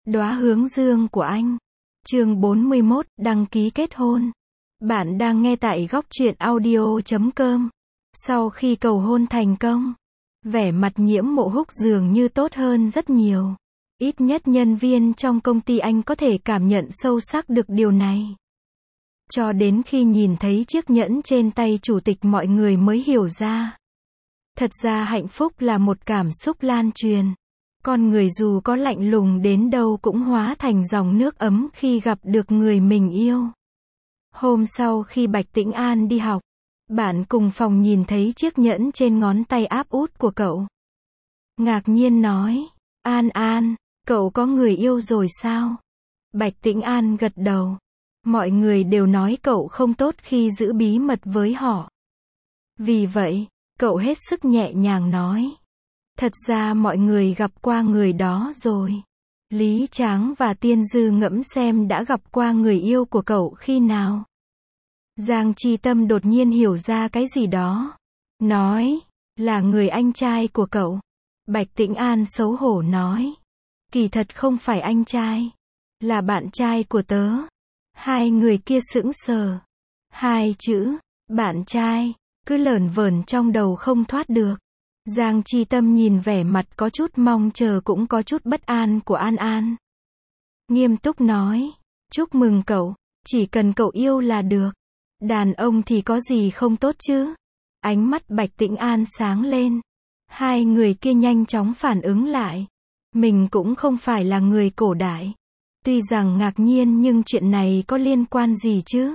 Đóa hướng dương của anh. Chương 41, đăng ký kết hôn. Bạn đang nghe tại góc truyện audio.com. Sau khi cầu hôn thành công, vẻ mặt Nhiễm Mộ Húc dường như tốt hơn rất nhiều. Ít nhất nhân viên trong công ty anh có thể cảm nhận sâu sắc được điều này. Cho đến khi nhìn thấy chiếc nhẫn trên tay chủ tịch mọi người mới hiểu ra. Thật ra hạnh phúc là một cảm xúc lan truyền. Con người dù có lạnh lùng đến đâu cũng hóa thành dòng nước ấm khi gặp được người mình yêu. Hôm sau khi Bạch Tĩnh An đi học, bạn cùng phòng nhìn thấy chiếc nhẫn trên ngón tay áp út của cậu. Ngạc nhiên nói, An An, cậu có người yêu rồi sao? Bạch Tĩnh An gật đầu. Mọi người đều nói cậu không tốt khi giữ bí mật với họ. Vì vậy, cậu hết sức nhẹ nhàng nói. Thật ra mọi người gặp qua người đó rồi. Lý Tráng và Tiên Dư ngẫm xem đã gặp qua người yêu của cậu khi nào. Giang Chi Tâm đột nhiên hiểu ra cái gì đó. Nói, là người anh trai của cậu. Bạch Tĩnh An xấu hổ nói. Kỳ thật không phải anh trai. Là bạn trai của tớ. Hai người kia sững sờ. Hai chữ, bạn trai, cứ lởn vởn trong đầu không thoát được. Giang Chi Tâm nhìn vẻ mặt có chút mong chờ cũng có chút bất an của An An. Nghiêm túc nói, chúc mừng cậu, chỉ cần cậu yêu là được. Đàn ông thì có gì không tốt chứ? Ánh mắt Bạch Tĩnh An sáng lên. Hai người kia nhanh chóng phản ứng lại. Mình cũng không phải là người cổ đại. Tuy rằng ngạc nhiên nhưng chuyện này có liên quan gì chứ?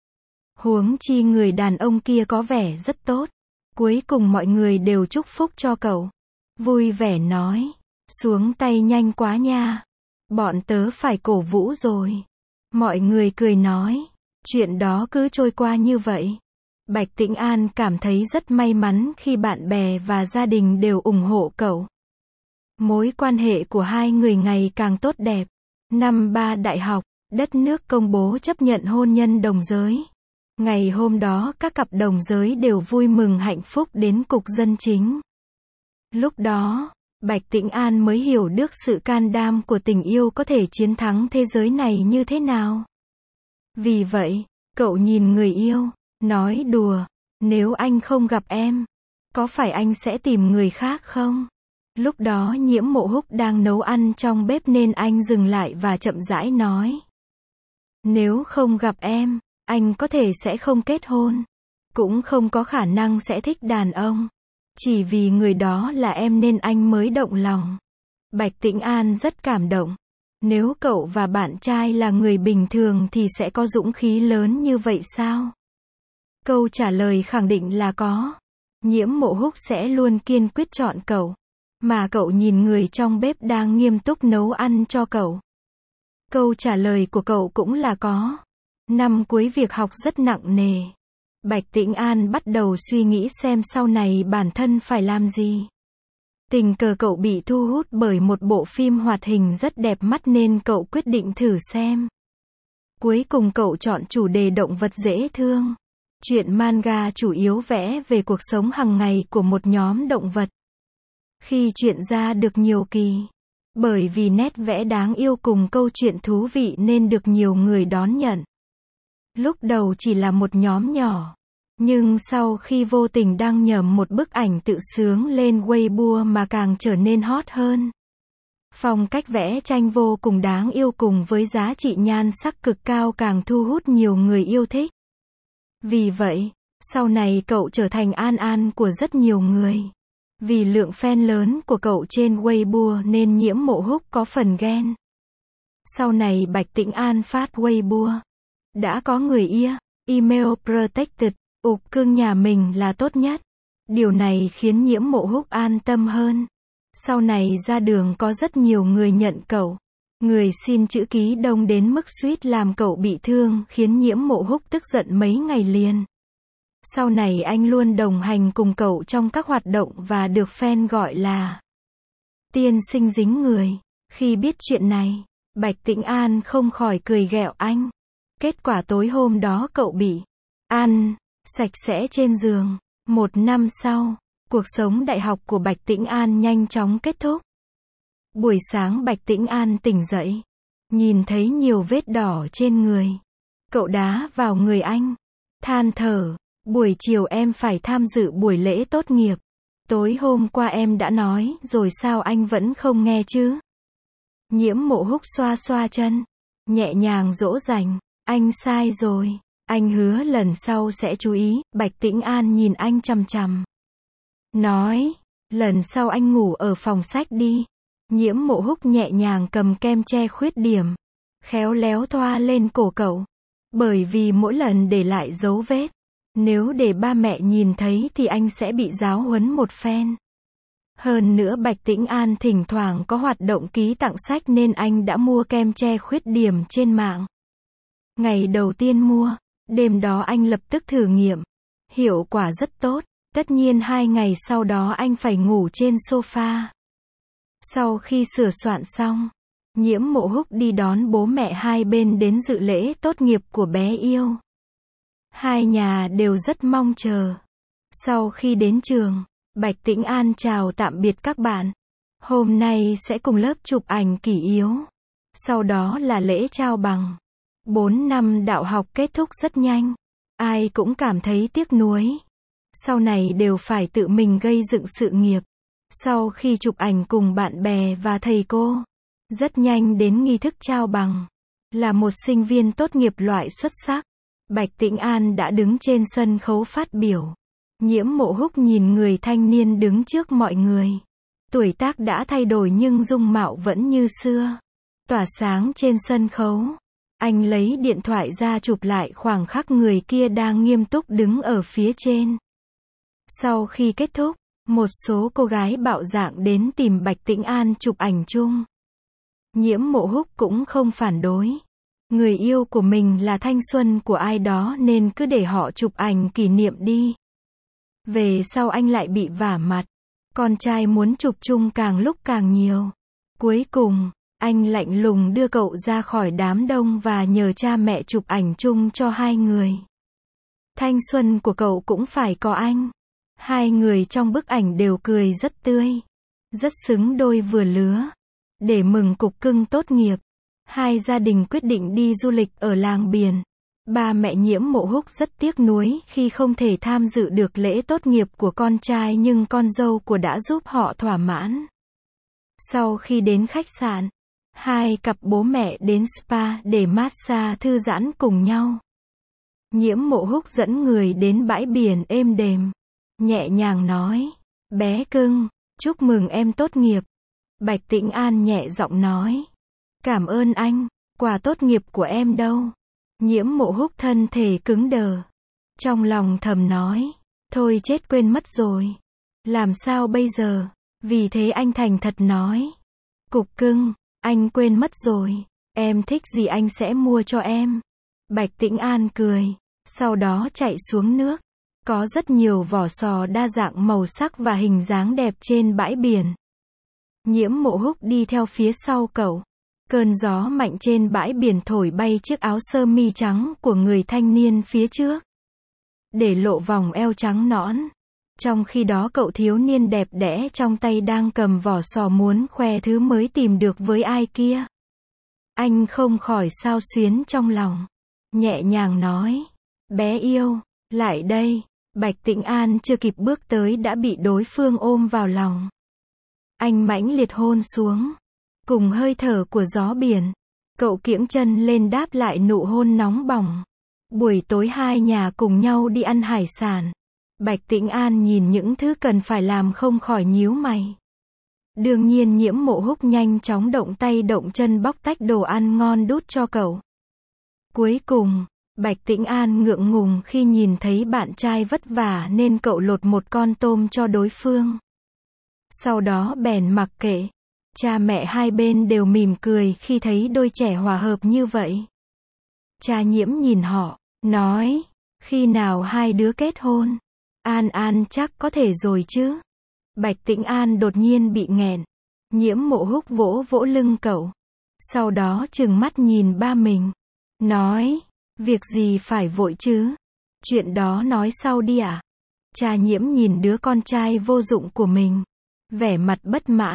Huống chi người đàn ông kia có vẻ rất tốt. Cuối cùng mọi người đều chúc phúc cho cậu. Vui vẻ nói. Xuống tay nhanh quá nha. Bọn tớ phải cổ vũ rồi. Mọi người cười nói. Chuyện đó cứ trôi qua như vậy. Bạch Tĩnh An cảm thấy rất may mắn khi bạn bè và gia đình đều ủng hộ cậu. Mối quan hệ của hai người ngày càng tốt đẹp. Năm 3 đại học, đất nước công bố chấp nhận hôn nhân đồng giới. Ngày hôm đó các cặp đồng giới đều vui mừng hạnh phúc đến cục dân chính. Lúc đó, Bạch Tĩnh An mới hiểu được sự can đảm của tình yêu có thể chiến thắng thế giới này như thế nào. Vì vậy, cậu nhìn người yêu, nói đùa, nếu anh không gặp em, có phải anh sẽ tìm người khác không? Lúc đó Nhiễm Mộ Húc đang nấu ăn trong bếp nên anh dừng lại và chậm rãi nói. Nếu không gặp em, anh có thể sẽ không kết hôn. Cũng không có khả năng sẽ thích đàn ông. Chỉ vì người đó là em nên anh mới động lòng. Bạch Tĩnh An rất cảm động. Nếu cậu và bạn trai là người bình thường thì sẽ có dũng khí lớn như vậy sao? Câu trả lời khẳng định là có. Nhiễm Mộ Húc sẽ luôn kiên quyết chọn cậu. Mà cậu nhìn người trong bếp đang nghiêm túc nấu ăn cho cậu. Câu trả lời của cậu cũng là có. Năm cuối việc học rất nặng nề. Bạch Tĩnh An bắt đầu suy nghĩ xem sau này bản thân phải làm gì. Tình cờ cậu bị thu hút bởi một bộ phim hoạt hình rất đẹp mắt nên cậu quyết định thử xem. Cuối cùng cậu chọn chủ đề động vật dễ thương. Truyện manga chủ yếu vẽ về cuộc sống hàng ngày của một nhóm động vật. Khi truyện ra được nhiều kỳ, bởi vì nét vẽ đáng yêu cùng câu chuyện thú vị nên được nhiều người đón nhận. Lúc đầu chỉ là một nhóm nhỏ, nhưng sau khi vô tình đăng nhầm một bức ảnh tự sướng lên Weibo mà càng trở nên hot hơn. Phong cách vẽ tranh vô cùng đáng yêu cùng với giá trị nhan sắc cực cao càng thu hút nhiều người yêu thích. Vì vậy, sau này cậu trở thành An An của rất nhiều người. Vì lượng fan lớn của cậu trên Weibo nên Nhiễm Mộ Húc có phần ghen. Sau này Bạch Tĩnh An phát Weibo. Đã có người yêu, email protected, cưng nhà mình là tốt nhất. Điều này khiến Nhiễm Mộ Húc an tâm hơn. Sau này ra đường có rất nhiều người nhận cậu. Người xin chữ ký đông đến mức suýt làm cậu bị thương khiến Nhiễm Mộ Húc tức giận mấy ngày liền. Sau này anh luôn đồng hành cùng cậu trong các hoạt động và được fan gọi là tiên sinh dính người. Khi biết chuyện này, Bạch Tĩnh An không khỏi cười ghẹo anh. Kết quả tối hôm đó cậu bị ăn sạch sẽ trên giường. 1 năm sau, cuộc sống đại học của Bạch Tĩnh An nhanh chóng kết thúc. Buổi sáng Bạch Tĩnh An tỉnh dậy, nhìn thấy nhiều vết đỏ trên người. Cậu đá vào người anh, than thở, buổi chiều em phải tham dự buổi lễ tốt nghiệp. Tối hôm qua em đã nói rồi sao anh vẫn không nghe chứ? Nhiễm Mộ Húc xoa xoa chân, nhẹ nhàng dỗ dành, anh sai rồi, anh hứa lần sau sẽ chú ý. Bạch Tĩnh An nhìn anh chằm chằm, nói, lần sau anh ngủ ở phòng sách đi. Nhiễm Mộ Húc nhẹ nhàng cầm kem che khuyết điểm, khéo léo thoa lên cổ cậu, bởi vì mỗi lần để lại dấu vết, nếu để ba mẹ nhìn thấy thì anh sẽ bị giáo huấn một phen. Hơn nữa Bạch Tĩnh An thỉnh thoảng có hoạt động ký tặng sách nên anh đã mua kem che khuyết điểm trên mạng. Ngày đầu tiên mua, đêm đó anh lập tức thử nghiệm. Hiệu quả rất tốt, tất nhiên 2 ngày sau đó anh phải ngủ trên sofa. Sau khi sửa soạn xong, Nhiễm Mộ Húc đi đón bố mẹ hai bên đến dự lễ tốt nghiệp của bé yêu. Hai nhà đều rất mong chờ. Sau khi đến trường, Bạch Tĩnh An chào tạm biệt các bạn. Hôm nay sẽ cùng lớp chụp ảnh kỷ yếu. Sau đó là lễ trao bằng. 4 năm đạo học kết thúc rất nhanh. Ai cũng cảm thấy tiếc nuối. Sau này đều phải tự mình gây dựng sự nghiệp. Sau khi chụp ảnh cùng bạn bè và thầy cô, rất nhanh đến nghi thức trao bằng. Là một sinh viên tốt nghiệp loại xuất sắc, Bạch Tĩnh An đã đứng trên sân khấu phát biểu. Nhiễm Mộ Húc nhìn người thanh niên đứng trước mọi người. Tuổi tác đã thay đổi nhưng dung mạo vẫn như xưa, tỏa sáng trên sân khấu. Anh lấy điện thoại ra chụp lại khoảng khắc người kia đang nghiêm túc đứng ở phía trên. Sau khi kết thúc, một số cô gái bạo dạn đến tìm Bạch Tĩnh An chụp ảnh chung. Nhiễm Mộ Húc cũng không phản đối. Người yêu của mình là thanh xuân của ai đó nên cứ để họ chụp ảnh kỷ niệm đi. Về sau anh lại bị vả mặt. Con trai muốn chụp chung càng lúc càng nhiều. Cuối cùng, anh lạnh lùng đưa cậu ra khỏi đám đông và nhờ cha mẹ chụp ảnh chung cho hai người. Thanh xuân của cậu cũng phải có anh. Hai người trong bức ảnh đều cười rất tươi, rất xứng đôi vừa lứa. Để mừng cục cưng tốt nghiệp, hai gia đình quyết định đi du lịch ở làng biển. Ba mẹ Nhiễm Mộ Húc rất tiếc nuối khi không thể tham dự được lễ tốt nghiệp của con trai nhưng con dâu của đã giúp họ thỏa mãn. Sau khi đến khách sạn, hai cặp bố mẹ đến spa để massage thư giãn cùng nhau. Nhiễm Mộ Húc dẫn người đến bãi biển êm đềm, nhẹ nhàng nói, bé cưng, chúc mừng em tốt nghiệp. Bạch Tĩnh An nhẹ giọng nói, cảm ơn anh, quà tốt nghiệp của em đâu? Nhiễm Mộ Húc thân thể cứng đờ, trong lòng thầm nói, thôi chết quên mất rồi. Làm sao bây giờ? Vì thế anh thành thật nói, cục cưng, anh quên mất rồi, em thích gì anh sẽ mua cho em. Bạch Tĩnh An cười, sau đó chạy xuống nước. Có rất nhiều vỏ sò đa dạng màu sắc và hình dáng đẹp trên bãi biển. Nhiễm Mộ Húc đi theo phía sau cậu. Cơn gió mạnh trên bãi biển thổi bay chiếc áo sơ mi trắng của người thanh niên phía trước, để lộ vòng eo trắng nõn. Trong khi đó cậu thiếu niên đẹp đẽ trong tay đang cầm vỏ sò muốn khoe thứ mới tìm được với ai kia. Anh không khỏi xao xuyến trong lòng, nhẹ nhàng nói, bé yêu, lại đây. Bạch Tĩnh An chưa kịp bước tới đã bị đối phương ôm vào lòng. Anh mãnh liệt hôn xuống. Cùng hơi thở của gió biển, cậu kiễng chân lên đáp lại nụ hôn nóng bỏng. Buổi tối hai nhà cùng nhau đi ăn hải sản. Bạch Tĩnh An nhìn những thứ cần phải làm không khỏi nhíu mày. Đương nhiên Nhiễm Mộ Húc nhanh chóng động tay động chân bóc tách đồ ăn ngon đút cho cậu. Cuối cùng, Bạch Tĩnh An ngượng ngùng khi nhìn thấy bạn trai vất vả nên cậu lột một con tôm cho đối phương. Sau đó bèn mặc kệ. Cha mẹ hai bên đều mỉm cười khi thấy đôi trẻ hòa hợp như vậy. Cha Nhiễm nhìn họ, nói, khi nào hai đứa kết hôn? An An chắc có thể rồi chứ? Bạch Tĩnh An đột nhiên bị nghẹn. Nhiễm Mộ Húc vỗ vỗ lưng cậu. Sau đó trừng mắt nhìn ba mình. Nói, việc gì phải vội chứ? Chuyện đó nói sau đi à? Cha Nhiễm nhìn đứa con trai vô dụng của mình. Vẻ mặt bất mãn.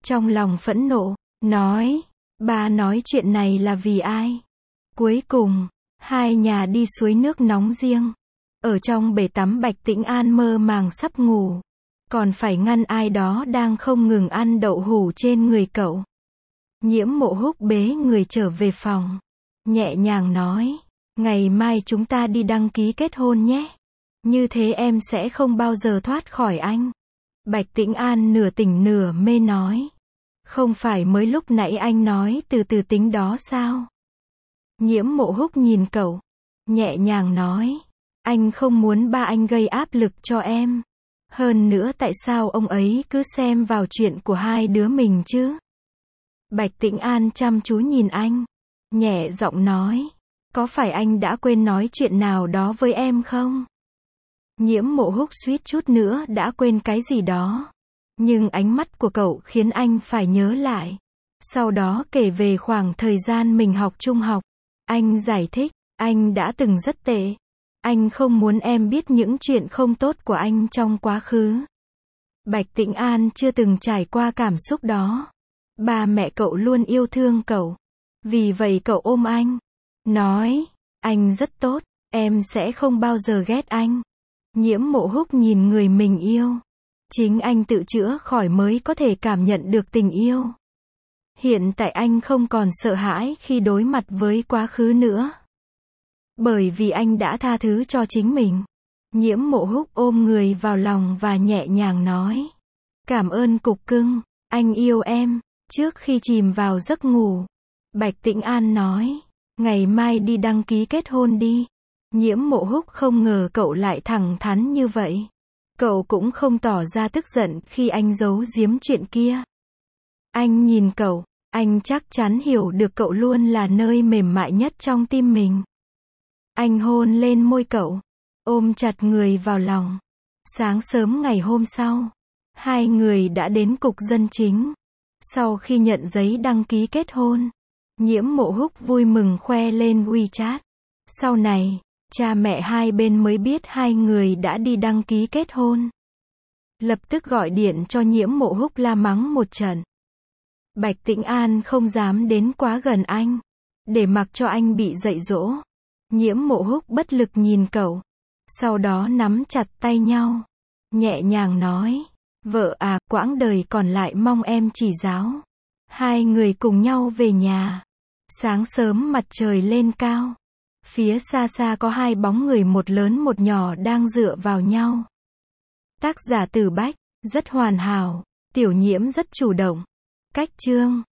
trong lòng phẫn nộ, nói, ba nói chuyện này là vì ai? Cuối cùng, hai nhà đi suối nước nóng riêng. Ở trong bể tắm Bạch Tĩnh An mơ màng sắp ngủ. Còn phải ngăn ai đó đang không ngừng ăn đậu hủ trên người cậu. Nhiễm Mộ Húc bế người trở về phòng. Nhẹ nhàng nói, ngày mai chúng ta đi đăng ký kết hôn nhé. Như thế em sẽ không bao giờ thoát khỏi anh. Bạch Tĩnh An nửa tỉnh nửa mê nói. Không phải mới lúc nãy anh nói từ từ tính đó sao? Nhiễm Mộ Húc nhìn cậu. Nhẹ nhàng nói. Anh không muốn ba anh gây áp lực cho em. Hơn nữa tại sao ông ấy cứ xem vào chuyện của hai đứa mình chứ? Bạch Tĩnh An chăm chú nhìn anh. Nhẹ giọng nói. Có phải anh đã quên nói chuyện nào đó với em không? Nhiễm Mộ Húc suýt chút nữa đã quên cái gì đó. Nhưng ánh mắt của cậu khiến anh phải nhớ lại. Sau đó kể về khoảng thời gian mình học trung học. Anh giải thích, anh đã từng rất tệ. Anh không muốn em biết những chuyện không tốt của anh trong quá khứ. Bạch Tĩnh An chưa từng trải qua cảm xúc đó. Ba mẹ cậu luôn yêu thương cậu. Vì vậy cậu ôm anh. Nói, anh rất tốt, em sẽ không bao giờ ghét anh. Nhiễm Mộ Húc nhìn người mình yêu. Chính anh tự chữa khỏi mới có thể cảm nhận được tình yêu. Hiện tại anh không còn sợ hãi khi đối mặt với quá khứ nữa. Bởi vì anh đã tha thứ cho chính mình. Nhiễm Mộ Húc ôm người vào lòng và nhẹ nhàng nói. Cảm ơn cục cưng, anh yêu em. Trước khi chìm vào giấc ngủ, Bạch Tĩnh An nói. Ngày mai đi đăng ký kết hôn đi. Nhiễm Mộ Húc không ngờ cậu lại thẳng thắn như vậy. Cậu cũng không tỏ ra tức giận khi anh giấu giếm chuyện kia. Anh nhìn cậu, anh chắc chắn hiểu được cậu luôn là nơi mềm mại nhất trong tim mình. Anh hôn lên môi cậu, ôm chặt người vào lòng. Sáng sớm ngày hôm sau, hai người đã đến cục dân chính. Sau khi nhận giấy đăng ký kết hôn, Nhiễm Mộ Húc vui mừng khoe lên WeChat. Sau này, cha mẹ hai bên mới biết hai người đã đi đăng ký kết hôn. Lập tức gọi điện cho Nhiễm Mộ Húc la mắng một trận. Bạch Tĩnh An không dám đến quá gần anh, để mặc cho anh bị dạy dỗ. Nhiễm Mộ Húc bất lực nhìn cậu, sau đó nắm chặt tay nhau, nhẹ nhàng nói, vợ à, quãng đời còn lại mong em chỉ giáo. Hai người cùng nhau về nhà. Sáng sớm mặt trời lên cao. Phía xa xa có hai bóng người một lớn một nhỏ đang dựa vào nhau. Tác giả Từ Bách, rất hoàn hảo, tiểu nhiễm rất chủ động. Cách chương